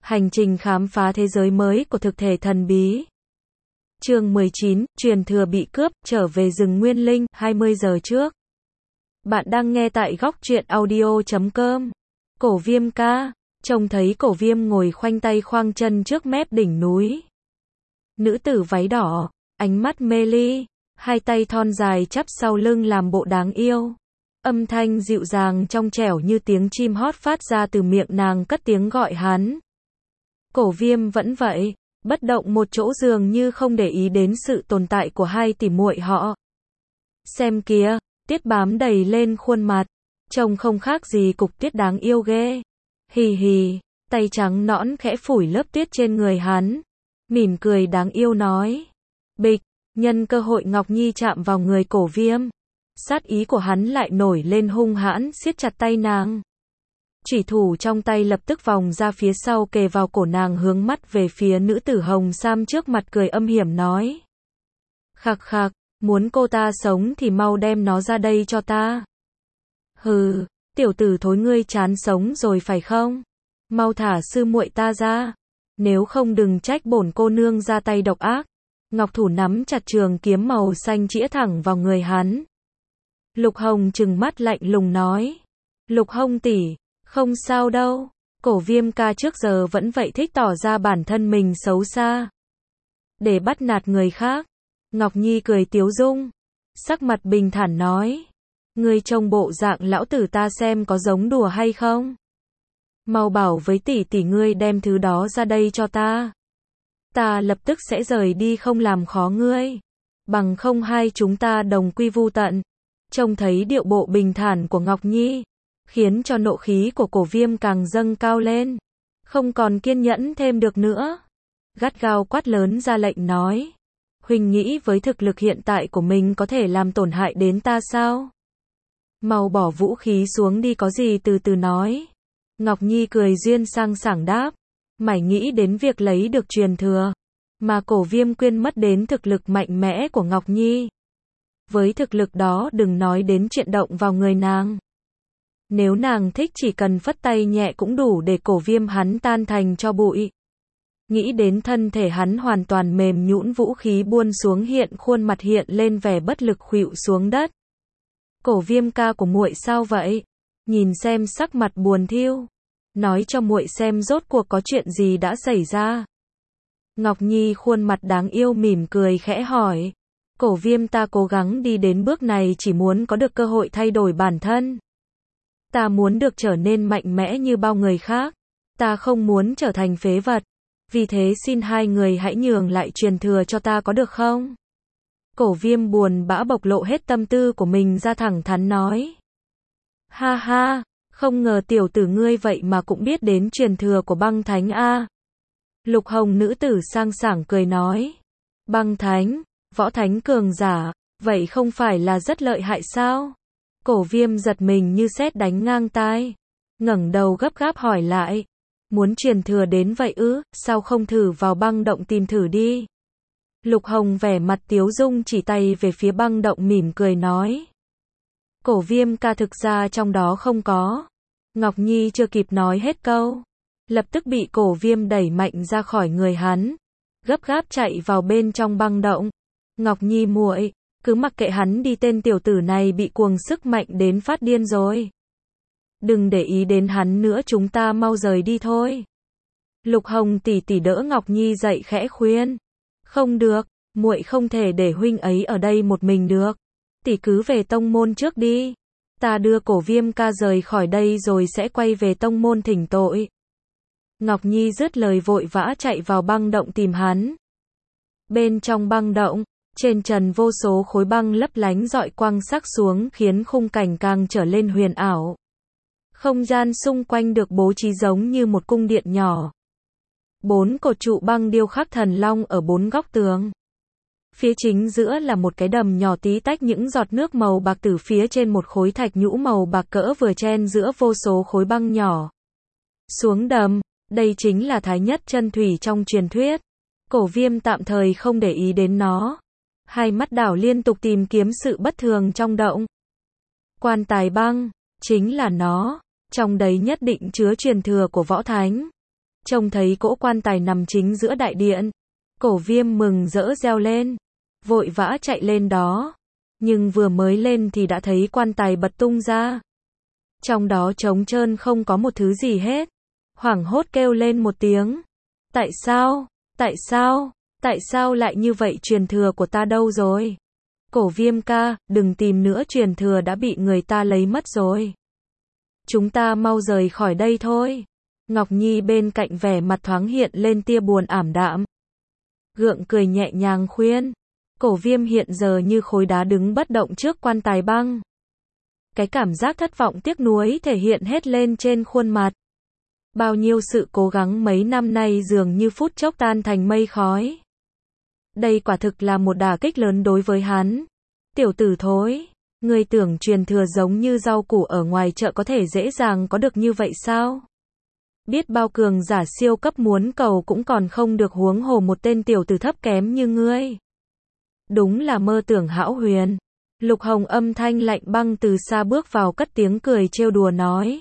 Hành trình khám phá thế giới mới của thực thể thần bí. Chương 19, truyền thừa bị cướp, trở về rừng Nguyên Linh, 20 giờ trước. Bạn đang nghe tại góc truyện audio.com. Cổ Viêm ca, trông thấy Cổ Viêm ngồi khoanh tay khoang chân trước mép đỉnh núi. Nữ tử váy đỏ, ánh mắt mê ly, hai tay thon dài chắp sau lưng làm bộ đáng yêu. Âm thanh dịu dàng trong trẻo như tiếng chim hót phát ra từ miệng nàng cất tiếng gọi hắn. Cổ Viêm vẫn vậy, bất động một chỗ dường như không để ý đến sự tồn tại của hai tỷ muội họ. Xem kìa, tiết bám đầy lên khuôn mặt, trông không khác gì cục tiết đáng yêu ghê. Hì hì, tay trắng nõn khẽ phủi lớp tiết trên người hắn, mỉm cười đáng yêu nói. Bịch, nhân cơ hội Ngọc Nhi chạm vào người Cổ Viêm. Sát ý của hắn lại nổi lên hung hãn, siết chặt tay nàng. Chủy thủ trong tay lập tức vòng ra phía sau kề vào cổ nàng, hướng mắt về phía nữ tử hồng sam trước mặt, cười âm hiểm nói. Khạc khạc, muốn cô ta sống thì mau đem nó ra đây cho ta. Hừ, tiểu tử thối, ngươi chán sống rồi phải không? Mau thả sư muội ta ra, nếu không đừng trách bổn cô nương ra tay độc ác. Ngọc thủ nắm chặt trường kiếm màu xanh chĩa thẳng vào người hắn. Lục Hồng trừng mắt lạnh lùng nói. Lục Hồng tỷ, không sao đâu. Cổ Viêm ca trước giờ vẫn vậy, thích tỏ ra bản thân mình xấu xa để bắt nạt người khác. Ngọc Nhi cười tiếu dung, sắc mặt bình thản nói. Ngươi trông bộ dạng lão tử ta xem có giống đùa hay không? Mau bảo với tỷ tỷ ngươi đem thứ đó ra đây cho ta. Ta lập tức sẽ rời đi, không làm khó ngươi. Bằng không hai chúng ta đồng quy vu tận. Trông thấy điệu bộ bình thản của Ngọc Nhi, khiến cho nộ khí của Cổ Viêm càng dâng cao lên. Không còn kiên nhẫn thêm được nữa, gắt gao quát lớn ra lệnh nói. Huynh nghĩ với thực lực hiện tại của mình có thể làm tổn hại đến ta sao? Mau bỏ vũ khí xuống đi, có gì từ từ nói. Ngọc Nhi cười duyên sang sảng đáp. Mày nghĩ đến việc lấy được truyền thừa, mà Cổ Viêm quên mất đến thực lực mạnh mẽ của Ngọc Nhi. Với thực lực đó đừng nói đến chuyện động vào người nàng. Nếu nàng thích chỉ cần phất tay nhẹ cũng đủ để Cổ Viêm hắn tan thành tro bụi. Nghĩ đến thân thể hắn hoàn toàn mềm nhũn, vũ khí buông xuống, hiện khuôn mặt hiện lên vẻ bất lực, khuỵu xuống đất. Cổ Viêm ca của muội sao vậy? Nhìn xem sắc mặt buồn thiu, nói cho muội xem rốt cuộc có chuyện gì đã xảy ra. Ngọc Nhi khuôn mặt đáng yêu mỉm cười khẽ hỏi. Cổ Viêm, ta cố gắng đi đến bước này chỉ muốn có được cơ hội thay đổi bản thân. Ta muốn được trở nên mạnh mẽ như bao người khác. Ta không muốn trở thành phế vật. Vì thế xin hai người hãy nhường lại truyền thừa cho ta có được không? Cổ Viêm buồn bã bộc lộ hết tâm tư của mình ra, thẳng thắn nói. Ha ha, không ngờ tiểu tử ngươi vậy mà cũng biết đến truyền thừa của băng thánh a. Lục Hồng nữ tử sang sảng cười nói. Băng thánh, võ thánh cường giả, vậy không phải là rất lợi hại sao? Cổ Viêm giật mình như sét đánh ngang tai, ngẩng đầu gấp gáp hỏi lại. Muốn truyền thừa đến vậy ư, sao không thử vào băng động tìm thử đi? Lục Hồng vẻ mặt tiếu dung chỉ tay về phía băng động, mỉm cười nói. Cổ Viêm ca, thực ra trong đó không có. Ngọc Nhi chưa kịp nói hết câu, lập tức bị Cổ Viêm đẩy mạnh ra khỏi người hắn, gấp gáp chạy vào bên trong băng động. Ngọc Nhi muội, cứ mặc kệ hắn đi, tên tiểu tử này bị cuồng sức mạnh đến phát điên rồi. Đừng để ý đến hắn nữa, chúng ta mau rời đi thôi. Lục Hồng tỷ tỷ đỡ Ngọc Nhi dậy khẽ khuyên. Không được, muội không thể để huynh ấy ở đây một mình được. Tỷ cứ về tông môn trước đi. Ta đưa Cổ Viêm ca rời khỏi đây rồi sẽ quay về tông môn thỉnh tội. Ngọc Nhi dứt lời vội vã chạy vào băng động tìm hắn. Bên trong băng động, trên trần vô số khối băng lấp lánh rọi quang sắc xuống, khiến khung cảnh càng trở lên huyền ảo. Không gian xung quanh được bố trí giống như một cung điện nhỏ. 4 cột trụ băng điêu khắc thần long ở 4 góc tường. Phía chính giữa là một cái đầm nhỏ tí tách những giọt nước màu bạc từ phía trên một khối thạch nhũ màu bạc cỡ vừa chen giữa vô số khối băng nhỏ. Xuống đầm, đây chính là Thái Nhất chân thủy trong truyền thuyết. Cổ Viêm tạm thời không để ý đến nó. Hai mắt đảo liên tục tìm kiếm sự bất thường trong động. Quan tài băng, chính là nó. Trong đấy nhất định chứa truyền thừa của võ thánh. Trông thấy cỗ quan tài nằm chính giữa đại điện. Cổ Viêm mừng rỡ reo lên. Vội vã chạy lên đó. Nhưng vừa mới lên thì đã thấy quan tài bật tung ra. Trong đó trống trơn không có một thứ gì hết. Hoảng hốt kêu lên một tiếng. Tại sao? Tại sao? Tại sao lại như vậy, truyền thừa của ta đâu rồi? Cổ Viêm ca, đừng tìm nữa, truyền thừa đã bị người ta lấy mất rồi. Chúng ta mau rời khỏi đây thôi. Ngọc Nhi bên cạnh vẻ mặt thoáng hiện lên tia buồn ảm đạm. Gượng cười nhẹ nhàng khuyên. Cổ Viêm hiện giờ như khối đá đứng bất động trước quan tài băng. Cái cảm giác thất vọng tiếc nuối thể hiện hết lên trên khuôn mặt. Bao nhiêu sự cố gắng mấy năm nay dường như phút chốc tan thành mây khói. Đây quả thực là một đả kích lớn đối với hắn. Tiểu tử thối, ngươi tưởng truyền thừa giống như rau củ ở ngoài chợ có thể dễ dàng có được như vậy sao? Biết bao cường giả siêu cấp muốn cầu cũng còn không được, huống hồ một tên tiểu tử thấp kém như ngươi. Đúng là mơ tưởng hão huyền. Lục Hồng âm thanh lạnh băng từ xa bước vào, cất tiếng cười trêu đùa nói.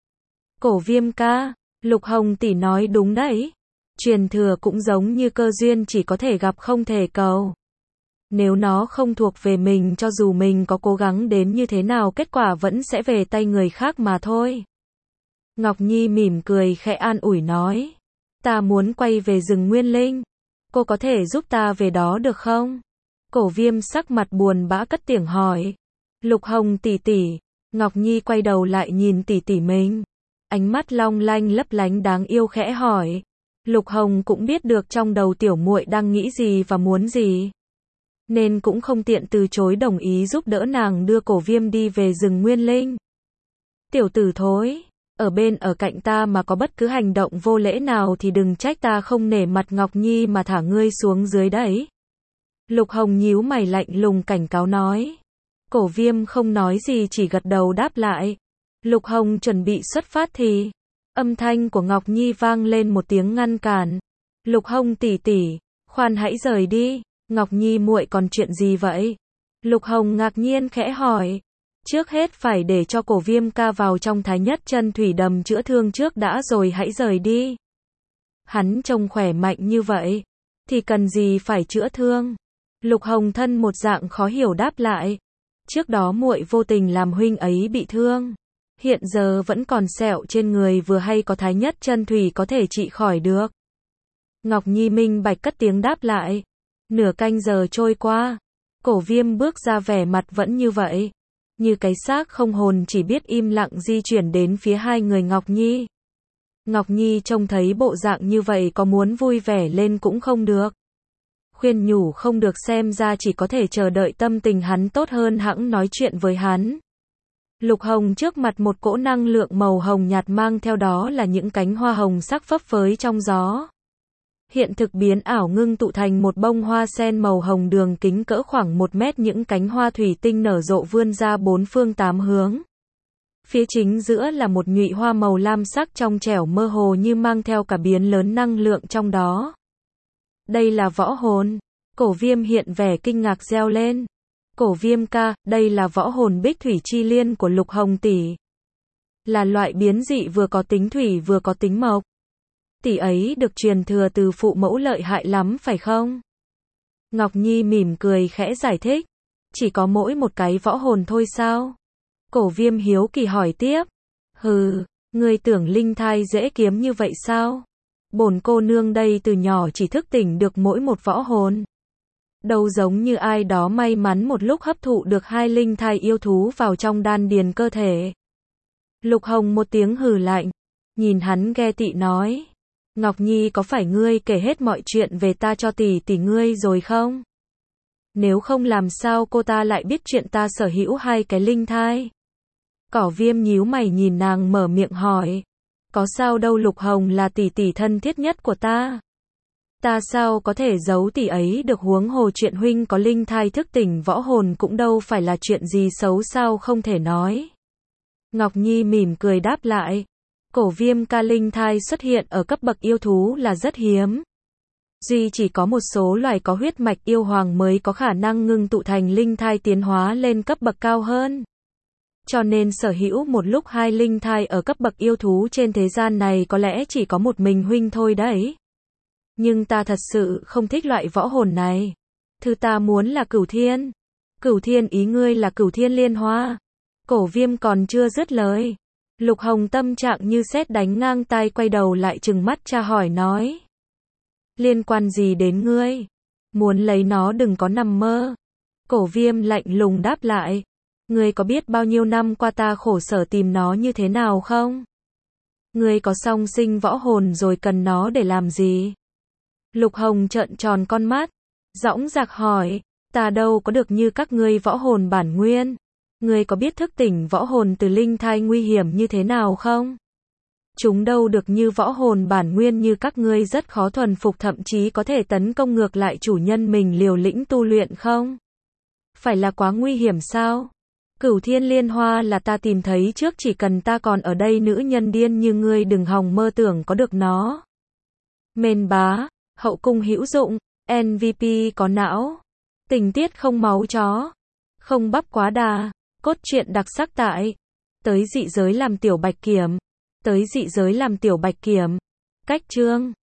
Cổ Viêm ca, Lục Hồng tỷ nói đúng đấy. Truyền thừa cũng giống như cơ duyên, chỉ có thể gặp không thể cầu. Nếu nó không thuộc về mình, cho dù mình có cố gắng đến như thế nào, kết quả vẫn sẽ về tay người khác mà thôi. Ngọc Nhi mỉm cười khẽ an ủi nói. Ta muốn quay về rừng Nguyên Linh. Cô có thể giúp ta về đó được không? Cổ Viêm sắc mặt buồn bã cất tiếng hỏi. Lục Hồng tỷ tỷ. Ngọc Nhi quay đầu lại nhìn tỷ tỷ mình. Ánh mắt long lanh lấp lánh đáng yêu khẽ hỏi. Lục Hồng cũng biết được trong đầu tiểu muội đang nghĩ gì và muốn gì, nên cũng không tiện từ chối, đồng ý giúp đỡ nàng đưa Cổ Viêm đi về rừng Nguyên Linh. Tiểu tử thối, ở cạnh ta mà có bất cứ hành động vô lễ nào thì đừng trách ta không nể mặt Ngọc Nhi mà thả ngươi xuống dưới đấy. Lục Hồng nhíu mày lạnh lùng cảnh cáo nói. Cổ Viêm không nói gì, chỉ gật đầu đáp lại. Lục Hồng chuẩn bị xuất phát thì âm thanh của Ngọc Nhi vang lên một tiếng ngăn cản. Lục Hồng tỷ tỷ, khoan hãy rời đi. Ngọc Nhi muội còn chuyện gì vậy? Lục Hồng ngạc nhiên khẽ hỏi. Trước hết phải để cho Cổ Viêm ca vào trong Thái Nhất Chân Thủy Đầm chữa thương trước đã rồi hãy rời đi. Hắn trông khỏe mạnh như vậy, thì cần gì phải chữa thương? Lục Hồng thân một dạng khó hiểu đáp lại. Trước đó muội vô tình làm huynh ấy bị thương. Hiện giờ vẫn còn sẹo trên người, vừa hay có Thái Nhất Chân Thủy có thể trị khỏi được. Ngọc Nhi minh bạch cất tiếng đáp lại. Nửa canh giờ trôi qua. Cổ Viêm bước ra, vẻ mặt vẫn như vậy. Như cái xác không hồn, chỉ biết im lặng di chuyển đến phía hai người Ngọc Nhi. Ngọc Nhi trông thấy bộ dạng như vậy, có muốn vui vẻ lên cũng không được. Khuyên nhủ không được, xem ra chỉ có thể chờ đợi tâm tình hắn tốt hơn hẵng nói chuyện với hắn. Lục Hồng trước mặt một cỗ năng lượng màu hồng nhạt, mang theo đó là những cánh hoa hồng sắc phấp phới trong gió. Hiện thực biến ảo ngưng tụ thành một bông hoa sen màu hồng, đường kính cỡ khoảng 1 mét, những cánh hoa thủy tinh nở rộ vươn ra bốn phương tám hướng. Phía chính giữa là một nhụy hoa màu lam sắc trong trẻo, mơ hồ như mang theo cả biến lớn năng lượng trong đó. Đây là võ hồn. Cổ Viêm hiện vẻ kinh ngạc reo lên. Cổ Viêm ca, đây là võ hồn Bích Thủy Chi Liên của Lục Hồng tỷ. Là loại biến dị vừa có tính thủy vừa có tính mộc. Tỷ ấy được truyền thừa từ phụ mẫu, lợi hại lắm phải không? Ngọc Nhi mỉm cười khẽ giải thích. Chỉ có mỗi một cái võ hồn thôi sao? Cổ Viêm hiếu kỳ hỏi tiếp. Hừ, ngươi tưởng linh thai dễ kiếm như vậy sao? Bổn cô nương đây từ nhỏ chỉ thức tỉnh được mỗi một võ hồn. Đâu giống như ai đó may mắn một lúc hấp thụ được 2 linh thai yêu thú vào trong đan điền cơ thể. Lục Hồng một tiếng hừ lạnh, nhìn hắn ghe tị nói. Ngọc Nhi, có phải ngươi kể hết mọi chuyện về ta cho tỷ tỷ ngươi rồi không? Nếu không làm sao cô ta lại biết chuyện ta sở hữu 2 cái linh thai? Cổ Viêm nhíu mày nhìn nàng mở miệng hỏi. Có sao đâu, Lục Hồng là tỷ tỷ thân thiết nhất của ta. Ta sao có thể giấu tỷ ấy được, huống hồ chuyện huynh có linh thai thức tỉnh võ hồn cũng đâu phải là chuyện gì xấu sao không thể nói. Ngọc Nhi mỉm cười đáp lại. Cổ Viêm ca, linh thai xuất hiện ở cấp bậc yêu thú là rất hiếm. Duy chỉ có một số loài có huyết mạch yêu hoàng mới có khả năng ngưng tụ thành linh thai tiến hóa lên cấp bậc cao hơn. Cho nên sở hữu một lúc hai linh thai ở cấp bậc yêu thú trên thế gian này có lẽ chỉ có một mình huynh thôi đấy. Nhưng ta thật sự không thích loại võ hồn này. Thứ ta muốn là Cửu Thiên. Cửu Thiên ý ngươi là Cửu Thiên Liên Hoa. Cổ Viêm còn chưa dứt lời. Lục Hồng tâm trạng như sét đánh ngang tai, quay đầu lại trừng mắt tra hỏi nói. Liên quan gì đến ngươi? Muốn lấy nó đừng có nằm mơ. Cổ Viêm lạnh lùng đáp lại. Ngươi có biết bao nhiêu năm qua ta khổ sở tìm nó như thế nào không? Ngươi có song sinh võ hồn rồi cần nó để làm gì? Lục Hồng trợn tròn con mắt, dõng dạc hỏi, ta đâu có được như các ngươi võ hồn bản nguyên. Ngươi có biết thức tỉnh võ hồn từ linh thai nguy hiểm như thế nào không? Chúng đâu được như võ hồn bản nguyên như các ngươi rất khó thuần phục, thậm chí có thể tấn công ngược lại chủ nhân mình liều lĩnh tu luyện không? Phải là quá nguy hiểm sao? Cửu Thiên Liên Hoa là ta tìm thấy trước, chỉ cần ta còn ở đây nữ nhân điên như ngươi đừng hòng mơ tưởng có được nó. Mên bá, hậu cung hữu dụng, MVP có não, tình tiết không máu chó, không bắp quá đà, cốt truyện đặc sắc tại Tới Dị Giới làm Tiểu Bạch Kiểm. Tới Dị Giới làm Tiểu Bạch Kiểm. Cách chương